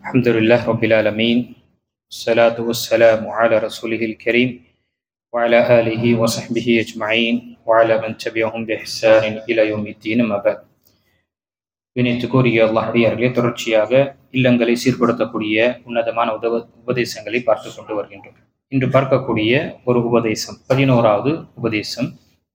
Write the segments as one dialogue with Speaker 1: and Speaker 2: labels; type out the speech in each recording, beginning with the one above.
Speaker 1: الحمد لله رب العالمين الصلاة والسلام على رسوله الكريم وعلى آله وصحبه أجمعين وعلى من تبعهم بإحسان إلى يوم الدين ما بعد. வினைத்துக்குரிய அல்லாஹ்வுடைய தொடர்ச்சியாக இல்லங்களை சீர்படுத்தக்கூடிய உன்னதமான உபதேசங்களை பார்த்து கொண்டு வருகின்றோம். இன்று பார்க்கக்கூடிய ஒரு உபதேசம் 11வது உபதேசம்,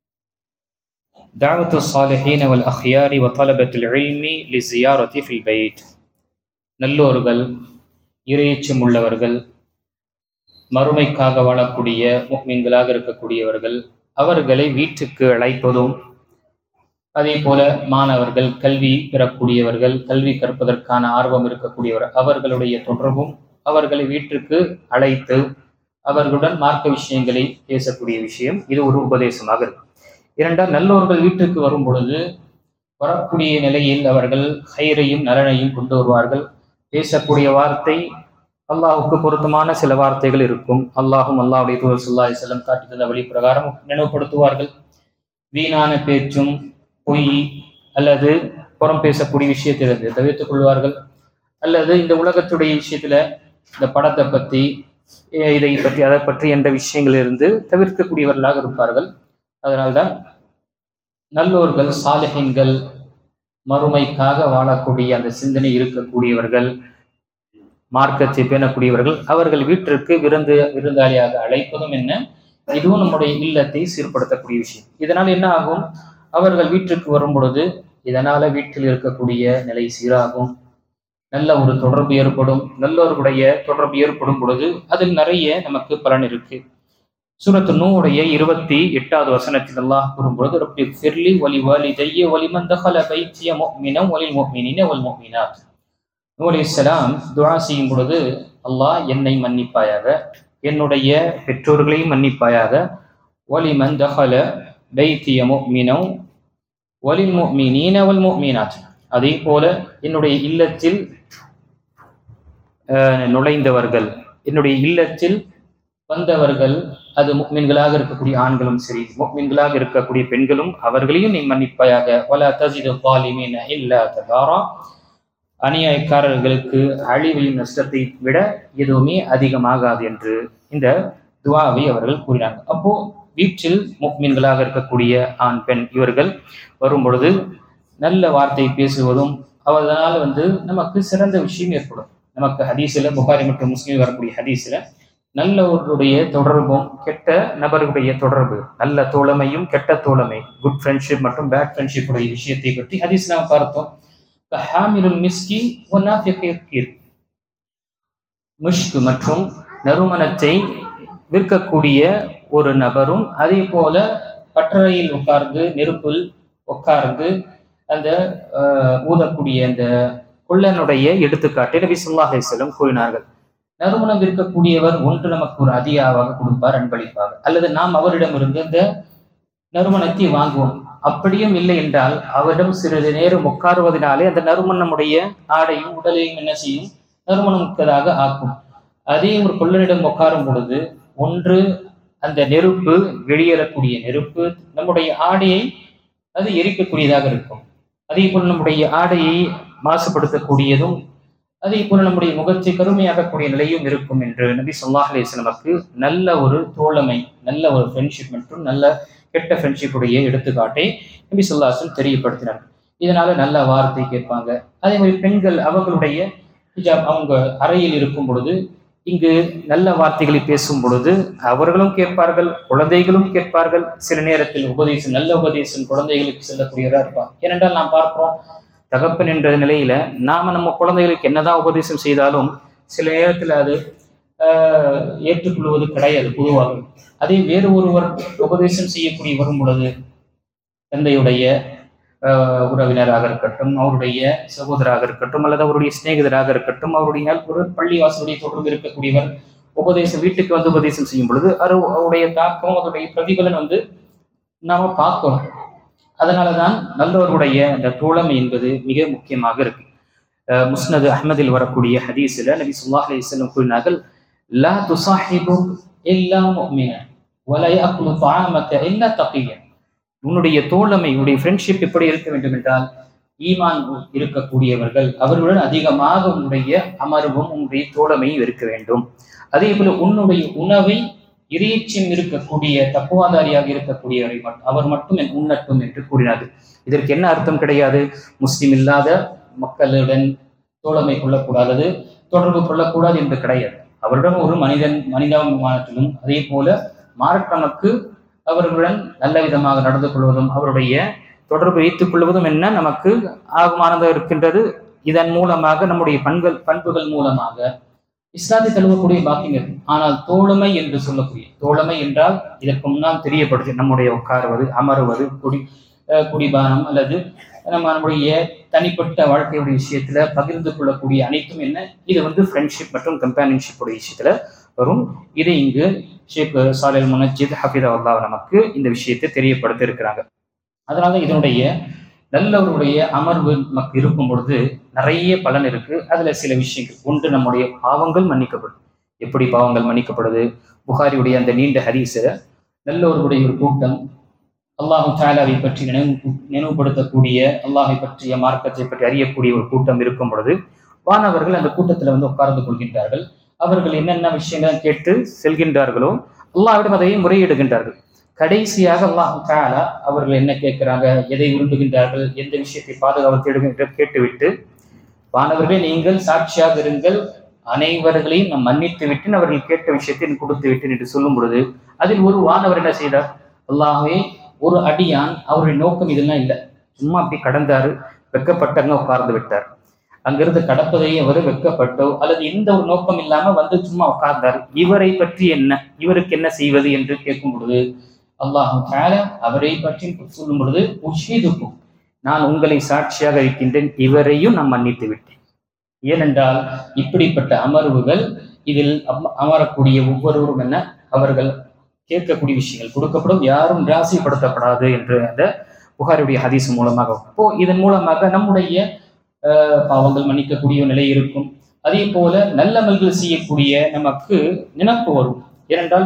Speaker 1: தாவத்து ஸாலிஹீன வல் அஹ்யாரி வ தலபத்துல் இல்மி லிஸியாரத்தி ஃபில் பைத். நல்லோர்கள், இறையச்சம் உள்ளவர்கள், மறுமைக்காக வாழக்கூடிய முஃமின்களாக இருக்கக்கூடியவர்கள், அவர்களை வீட்டுக்கு அழைப்பதும், அதே போல மாணவர்கள், கல்வி பெறக்கூடியவர்கள், கல்வி கற்பதற்கான ஆர்வம் இருக்கக்கூடியவர், அவர்களுடைய தொடர்பும், அவர்களை வீட்டிற்கு அழைத்து அவர்களுடன் மார்க்க விஷயங்களை பேசக்கூடிய விஷயம், இது ஒரு உபதேசமாக இருக்கும். இரண்டால், நல்லோர்கள் வீட்டுக்கு வரும் பொழுது வரக்கூடிய நிலையில் அவர்கள் ஹைரையும் நலனையும் கொண்டு வருவார்கள். பேசக்கூடிய வார்த்தை அல்லாஹுக்கு பொருத்தமான சில வார்த்தைகள் இருக்கும். அல்லாஹும் அல்லாஹ்வுடைய தூதர் ஸல்லல்லாஹு அலைஹி வஸல்லம் காட்டி தந்த வழி பிரகாரம் நினைவுபடுத்துவார்கள். வீணான பேச்சும், பொய் அல்லது புறம் பேசக்கூடிய விஷயத்திலிருந்து தவிர்த்துக் கொள்வார்கள். அல்லது இந்த உலகத்துடைய விஷயத்துல இந்த படத்தை பற்றி, இதை பற்றி, அதை பற்றி என்ற விஷயங்களிலிருந்து தவிர்க்கக்கூடியவர்களாக இருப்பார்கள். அதனால்தான் நல்லோர்கள், சாலிஹீன்கள், மறுமைக்காக வாழக்கூடிய அந்த சிந்தனை இருக்கக்கூடியவர்கள், மார்க்கத்தை பேணக்கூடியவர்கள், அவர்கள் வீட்டிற்கு விருந்தாளியாக அழைப்பதும் என்ன, இதுவும் நம்முடைய இல்லத்தை சீர்படுத்தக்கூடிய விஷயம். இதனால் என்ன ஆகும்? அவர்கள் வீட்டிற்கு வரும் பொழுது இதனால வீட்டில் இருக்கக்கூடிய நிலை சீராகும், நல்ல ஒரு தொடர்பு ஏற்படும். நல்லவர்களுடைய தொடர்பு ஏற்படும் பொழுது அதில் நிறைய நமக்கு பலன் இருக்கு. சூரத்து நூஹுடைய 28வது வசனத்தில் அல்லாஹ் கூறும்பொழுது, ரப்பி ஃபிர்லி வலி வாலிதைய வலிமன் தஹல பைத்திய முஃமினன் வலில் முஃமினீன வல் முஃமினாத். நூஹ் அலைஹிஸ்ஸலாம் துஆ செய்யும் பொழுது, அல்லாஹ் என்னை மன்னிப்பாயாக, என்னுடைய பெற்றோர்களையும் மன்னிப்பாயாக, வலிமன் தஹல பைத்திய முஃமினன் வலில் முஃமினீன வல் முஃமினாத். அதே போல என்னுடைய இல்லத்தில் நுழைந்தவர்கள், என்னுடைய இல்லத்தில் வந்தவர்கள், அது முஃமின்களாக இருக்கக்கூடிய ஆண்களும் சரி, முஃமின்களாக இருக்கக்கூடிய பெண்களும், அவர்களையும் நீ மன்னிப்பாயாக. வலா தஸிது ஸாலிமீன இல்லா தபாரா. அநியாயக்காரர்களுக்கு அழிவையும் நஷ்டத்தை விட எதுவுமே அதிகமாகாது என்று இந்த துஆவை அவர்கள் கூறினாங்க. அப்போ வீட்டில் முஃமின்களாக இருக்கக்கூடிய ஆண், பெண் இவர்கள் வரும் பொழுது நல்ல வார்த்தை பேசுவதும், அதனால் நமக்கு சிறந்த விஷயம் ஏற்படும். நமக்கு ஹதீஸ்ல, புகாரி மற்றும் முஸ்லிம் வரக்கூடிய ஹதீஸ்ல, நல்லவர்களுடைய தொடர்பும் கெட்ட நபர்களுடைய தொடர்பு, நல்ல தோழமையும் கெட்ட தோழமை, குட் ஃப்ரெண்ட்ஷிப் மற்றும் பேட் ஃப்ரெண்ட்ஷிப் உடைய விஷயத்தை பற்றி ஹதீஸ் நாம் பார்த்தோம். மிஸ்கி முஷ்கு மற்றும் நறுமணத்தை விற்கக்கூடிய ஒரு நபரும், அதே போல பட்டறையில் உட்கார்ந்து, நெருப்பில் உட்கார்ந்து அந்த ஊதக்கூடிய அந்த கொள்ளனுடைய எடுத்துக்காட்டை நபி ஸல்லல்லாஹு அலைஹி வஸல்லம் கூறினார்கள். நறுமணம் விற்கக்கூடியவர் ஒன்று நமக்கு ஒரு அதியாவாக கொடுப்பார், அன்பளிப்பாக, அல்லது நாம் அவரிடமிருந்து அந்த நறுமணத்தை வாங்குவோம். அப்படியும் இல்லை என்றால் அவரிடம் சிறிது நேரம் உட்காருவதனாலே அந்த நறுமணமுடைய ஆடையும் உடலையும் என்ன செய்யும்? நறுமணம் மிக்கதாக ஆக்கும். அதே ஒரு கொள்ளனிடம் உட்காரும் பொழுது ஒன்று அந்த நெருப்பு, வெளியேறக்கூடிய நெருப்பு நம்முடைய ஆடையை அது எரிக்கக்கூடியதாக இருக்கும். அதே போல் நம்முடைய ஆடையை மாசுபடுத்தக்கூடியதும், அதே போல நம்முடைய முகத்தை கருமையாகக்கூடிய நிலையும் இருக்கும் என்று நபி ஸல்லல்லாஹு அலைஹி வஸல்லமுக்கு நல்ல ஒரு தோழமை, நல்ல ஒரு ஃப்ரெண்ட்ஷிப் மற்றும் நல்ல கெட்ட ஃப்ரெண்ட்ஷிப் உடைய எடுத்துக்காட்டை நபி ஸல்லல்லாஹு அலைஹி வஸல்லம் தெரியப்படுத்தினார். இதனால நல்ல வார்த்தை கேட்பாங்க. அதே மாதிரி பெண்கள் அவர்களுடைய ஹிஜாப், அவங்க அறையில் இருக்கும் பொழுது இங்கு நல்ல வார்த்தைகளை பேசும் பொழுது அவர்களும் கேட்பார்கள், குழந்தைகளும் கேட்பார்கள். சில நேரத்தில் உபதேசம், நல்ல உபதேசம் குழந்தைகளுக்கு செல்லக்கூடியவராக இருப்பாங்க. ஏனென்றால் நாம் பார்க்கிறோம், தகப்பன் என்ற நிலையில நாம நம்ம குழந்தைகளுக்கு என்னதான் உபதேசம் செய்தாலும் சில நேரத்தில் அது ஏற்றுக்கொள்வது கிடையாது பொதுவாக. அதே வேறு ஒருவர் உபதேசம் செய்யக்கூடிய வரும் பொழுது, தந்தையுடைய உறவினராக இருக்கட்டும், அவருடைய சகோதராக இருக்கட்டும், அல்லது அவருடைய சிநேகிதராக இருக்கட்டும், அவருடைய ஒரு பள்ளிவாசலுடைய தொடர்பு இருக்கக்கூடியவர் உபதேசம் வீட்டுக்கு வந்து உபதேசம் செய்யும் பொழுது அவருடைய தாக்கம், அதனுடைய பிரதிபலன் நாம பார்க்கணும். அதனாலதான் நல்லவர்களுடைய அந்த தோழமை என்பது மிக முக்கியமாக இருக்கு. முஸ்னது அஹ்மதில் வரக்கூடிய ஹதீஸ்ல நபி ஸல்லல்லாஹு அலைஹி வஸல்லம் கூறினார்கள், லா துஸாஹிபு இல்லா முஃமினன் வலா யாக்குலு தஆமக இல்லா தகியன். உன்னுடைய தோழமை, உன்னுடைய ஃப்ரெண்ட்ஷிப் எப்படி இருக்க வேண்டும் என்றால், ஈமான் இருக்கக்கூடியவர்கள் அவர்களுடன் அதிகமாக உன்னுடைய அமர்வும் உன்னுடைய தோழமையும் இருக்க வேண்டும். அதே போல உன்னுடைய உணவை இறைச்சியம் இருக்கக்கூடிய தப்புவாதாரியாக இருக்கக்கூடியவரை அவர் மட்டும் உண்ணட்டும் என்று கூறினார்கள். இதற்கு என்ன அர்த்தம் கிடையாது? முஸ்லிம் இல்லாத மக்களுடன் தோழமை கொள்ளக்கூடாது, தொடர்பு கொள்ளக்கூடாது என்று கிடையாது. அவருடன் ஒரு மனிதாபிமானத்திலும் அதே போல மார்க்கமக்கு அவர்களுடன் நல்ல விதமாக நடந்து கொள்வதும் அவருடைய தொடர்பு வைத்துக் கொள்வதும் என்ன நமக்கு ஆகுமானதாக இருக்கின்றது. இதன் மூலமாக நம்முடைய பண்புகள் மூலமாக இஸ்லாத்தை தழுவக்கூடிய பாக்கியம். ஆனால் தோழமை என்று சொல்லக்கூடிய தோழமை என்றால் இதற்கு முன்னால் தெரியப்படுது நம்முடைய உட்காருவது, அமருவது, குடிபானம் அல்லது நம்முடைய தனிப்பட்ட வாழ்க்கையுடைய விஷயத்துல பகிர்ந்து கொள்ளக்கூடிய அனைத்தும் என்ன, இது ஃப்ரெண்ட்ஷிப் மற்றும் கம்பேனியன்ஷிப்புடைய விஷயத்துல வரும். இதை இங்கு ஷேக் சாலிஹ் முனஜ்ஜித் ஹஃபிதஹுல்லாஹ் நமக்கு இந்த விஷயத்தை தெரியப்படுத்த இருக்கிறாங்க. அதனால இதனுடைய நல்லவருடைய அமர்வு நமக்கு இருக்கும் பொழுது நிறைய பலன் இருக்கு. அதுல சில விஷயங்கள், ஒன்று நம்முடைய பாவங்கள் மன்னிக்கப்படும். எப்படி பாவங்கள் மன்னிக்கப்படுது? புகாரியுடைய அந்த நீண்ட ஹதீஸ நல்லவருடைய ஒரு கூட்டம் அல்லாஹு தஆலாவை பற்றி நினைவுபடுத்தக்கூடிய, அல்லாஹை பற்றிய மார்க்கத்தை பற்றி அறியக்கூடிய ஒரு கூட்டம் இருக்கும் பொழுது வானவர்கள் அந்த கூட்டத்துல உட்கார்ந்து கொள்கின்றார்கள். அவர்கள் என்னென்ன விஷயங்களை கேட்டு செல்கின்றார்களோ அல்லாஹ்விடம் அதை முறையிடுகின்றார்கள். கடைசியாக அல்லாஹு தஆலா அவர்கள் என்ன கேட்கிறாங்க, எதை விரும்புகின்றார்கள், எந்த விஷயத்தை பாதுகாப்பு தேடுகின்ற கேட்டுவிட்டு, வானவர்களே நீங்கள் சாட்சியாக இருங்கள், அனைவர்களையும் நான் மன்னித்து விட்டு அவர்கள் கேட்ட விஷயத்தை கொடுத்து விட்டேன் என்று சொல்லும் பொழுது அதில் ஒரு வானவர் என்ன செய்தார், அல்லாஹ்வே ஒரு அடியான் அவருடைய நோக்கம் இதெல்லாம் இல்லை, சும்மா அப்படி கடந்தாரு, வெக்கப்பட்டங்க உட்கார்ந்து விட்டார். அங்கிருந்து கடப்பதையே அவர் வெக்கப்பட்டோ அல்லது எந்த ஒரு நோக்கம் இல்லாம சும்மா உட்கார்ந்தார், இவரை பற்றி என்ன, இவருக்கு என்ன செய்வது என்று கேட்கும் பொழுது அல்லாஹு தஆலா அவரை பற்றி சொல்லும் பொழுது உஷீதுக்கும், நான் உங்களை சாட்சியாக இருக்கின்றேன், இவரையும் நான் மன்னித்து விட்டேன். ஏனென்றால் இப்படிப்பட்ட அமர்வுகள் இதில் அமரக்கூடிய ஒவ்வொருவரும் என்ன, அவர்கள் கேட்கக்கூடிய விஷயங்கள் கொடுக்கப்படும், யாரும் ராசிப்படுத்தப்படாது என்று அந்த புகாரியுடைய ஹதீஸ் மூலமாக. அப்போ இதன் மூலமாக நம்முடைய பாவங்கள் மன்னிக்கக்கூடிய நிலை இருக்கும். அதே போல நல்லமல்கள் செய்யக்கூடிய நமக்கு நினைப்பு வரும். ஏனென்றால்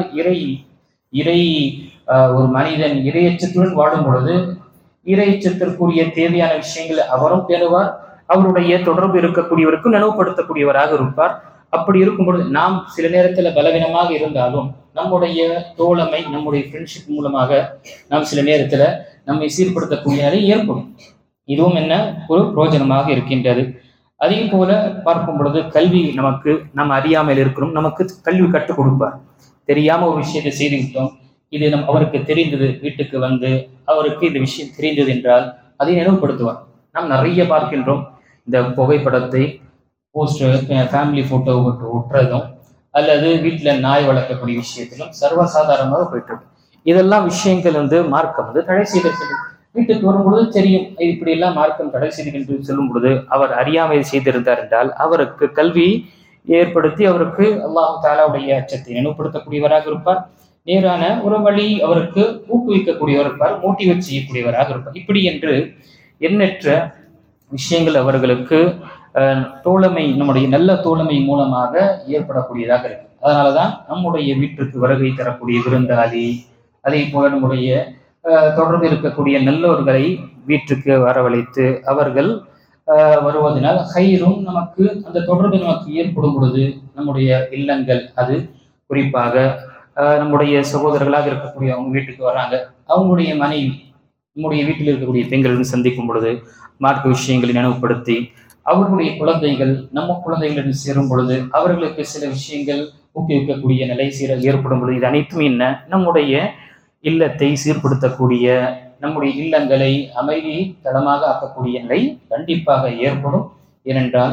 Speaker 1: இறை ஒரு மனிதன் இறையச்சத்துடன் வாடும் பொழுது இறையச்சத்திற்குரிய தேவையான விஷயங்களை அவரும் பேணுவார், அவருடைய தொடர்பு இருக்கக்கூடியவருக்கும் நினைவுபடுத்தக்கூடியவராக இருப்பார். அப்படி இருக்கும் பொழுது நாம் சில நேரத்துல பலவீனமாக இருந்தாலும் நம்முடைய தோழமை, நம்முடைய ஃப்ரெண்ட்ஷிப் மூலமாக நாம் சில நேரத்துல நம்மை சீர்படுத்தக்கூடிய நிலை ஏற்படும். இதுவும் என்ன ஒரு பிரயோஜனமாக இருக்கின்றது. அதே போல பார்க்கும் பொழுது கல்வி நமக்கு, நம்ம அறியாமல் இருக்கிறோம், நமக்கு கல்வி கற்றுக் கொடுப்பார். தெரியாம ஒரு விஷயத்தை செய்துவிட்டோம், இது அவருக்கு தெரிந்தது, வீட்டுக்கு அவருக்கு இந்த விஷயம் தெரிந்தது என்றால் அதை நினைவுபடுத்துவார். நாம் நிறைய பார்க்கின்றோம், இந்த புகைப்படத்தை போஸ்டர் ஃபேமிலி போட்டோ ஒட்டுறதும் அல்லது வீட்டில் நாய் வளர்க்கக்கூடிய விஷயத்திலும் சர்வசாதாரணமாக போயிட்டு இருக்கு. இதெல்லாம் விஷயங்கள் மார்க்கம் தடை செய்திருக்கிறது. வீட்டுக்கு வரும்பொழுது தெரியும் இப்படி எல்லாம் மார்க்கம் தடை செய்திருக்கின்றது சொல்லும் பொழுது அவர் அறியாமல் செய்திருந்தார் என்றால் அவருக்கு கல்வி ஏற்படுத்தி அவருக்கு அல்லாஹ் தஆலாவுடைய அச்சத்தை நினைவுபடுத்தக்கூடியவராக இருப்பார். நேரான ஒரு வழி அவருக்கு ஊக்குவிக்கக்கூடியவர் இருப்பார், மோட்டிவேட் செய்யக்கூடியவராக இருப்பார். இப்படி என்று எண்ணற்ற விஷயங்கள் அவர்களுக்கு தோழமை, நம்முடைய நல்ல தோழமை மூலமாக ஏற்படக்கூடியதாக இருக்கு. அதனாலதான் நம்முடைய வீட்டிற்கு வருகை தரக்கூடிய விருந்தாளி, அதே போல நம்முடைய தொடர்பு இருக்கக்கூடிய நல்லோர்களை வீட்டுக்கு வரவழைத்து அவர்கள் வருவதனால் ஹைரும் நமக்கு அந்த தொடர்பு நமக்கு ஏற்படும் பொழுது நம்முடைய இல்லங்கள், அது குறிப்பாக நம்முடைய சகோதரர்களாக இருக்கக்கூடிய அவங்க வீட்டுக்கு வராங்க, அவங்களுடைய மனைவி நம்முடைய வீட்டில் இருக்கக்கூடிய பெண்களுடன் சந்திக்கும் பொழுது மார்க்க விஷயங்களை நினைவுபடுத்தி அவர்களுடைய குழந்தைகள் நம்ம குழந்தைகளுடன் சேரும் பொழுது அவர்களுக்கு சில விஷயங்கள் ஊக்குவிக்கக்கூடிய நிலை ஏற்படும் பொழுது இது அனைத்தும் என்ன, நம்முடைய இல்லத்தை சீர்படுத்தக்கூடிய, நம்முடைய இல்லங்களை அமைதி தளமாக ஆக்கக்கூடிய நிலை கண்டிப்பாக ஏற்படும். ஏனென்றால்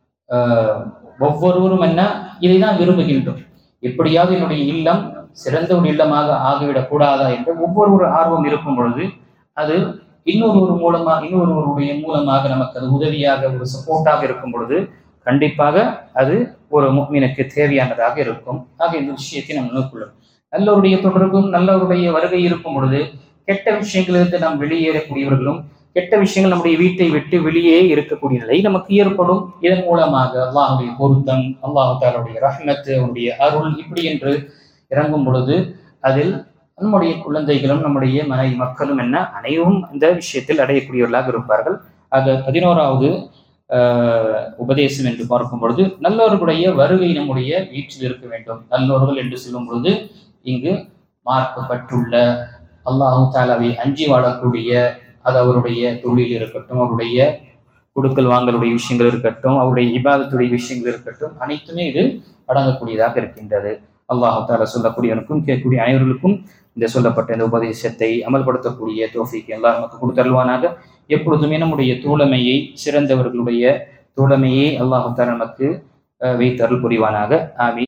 Speaker 1: ஒவ்வொருவரும் என்ன இதைதான் விரும்புகின்றோம், எப்படியாவது என்னுடைய இல்லம் சிறந்த ஒரு இல்லமாக ஆகிவிடக் கூடாதா என்று ஒவ்வொரு ஆர்வம் இருக்கும் பொழுது அது இன்னொருவருடைய மூலமாக நமக்கு அது உதவியாக ஒரு சப்போர்ட்டாக இருக்கும் பொழுது கண்டிப்பாக அது ஒரு முஃமினுக்கு தேவையானதாக இருக்கும். ஆக இந்த விஷயத்தை நாம் நோக்குள்ளோம். நல்லவருடைய தொடர்பும் நல்லவருடைய வருகை இருக்கும் பொழுது கெட்ட விஷயங்களிலிருந்து நாம் வெளியேறக்கூடியவர்களும் கெட்ட விஷயங்கள் நம்முடைய வீட்டை விட்டு வெளியே இருக்கக்கூடிய நிலை நமக்கு ஏற்படும். இதன் மூலமாக அல்லாஹுடைய பொருத்தம், அல்லாஹு தஆலாவுடைய ரஹ்மத், அவருடைய அருள் இப்படி என்று இறங்கும் பொழுது அதில் நம்முடைய குழந்தைகளும் நம்முடைய மனைவி மக்களும் என்ன அனைவரும் இந்த விஷயத்தில் அடையக்கூடியவர்களாக இருப்பார்கள். அது 11வது உபதேசம் என்று பார்க்கும் பொழுது நல்லவர்களுடைய வருகை நம்முடைய வீட்டில் இருக்க வேண்டும். நல்லவர்கள் என்று சொல்லும் பொழுது இங்கு மார்க்கப்பட்டுள்ள அல்லாஹு தாலாவை அஞ்சி வாழக்கூடிய, அது அவருடைய தொழில் இருக்கட்டும், அவருடைய கொடுக்கல் வாங்கலுடைய விஷயங்கள் இருக்கட்டும், அவருடைய இபாதத்துடைய விஷயங்கள் இருக்கட்டும், அனைத்துமே இது அடங்கக்கூடியதாக இருக்கின்றது. அல்லாஹு தாலா சொல்லக்கூடியவனுக்கும் கேட்கக்கூடிய அனைவர்களுக்கும் இந்த சொல்லப்பட்ட இந்த உபதேசத்தை அமல்படுத்தக்கூடிய தௌஃபீக் அல்லாஹ் நமக்கு கொடுத்தருள்வானாக. எப்பொழுதுமே நம்முடைய தோழமையை, சிறந்தவர்களுடைய தோழமையை அல்லாஹு தாலா நமக்கு வைத்தருள் புரிவானாக. ஆமீன்.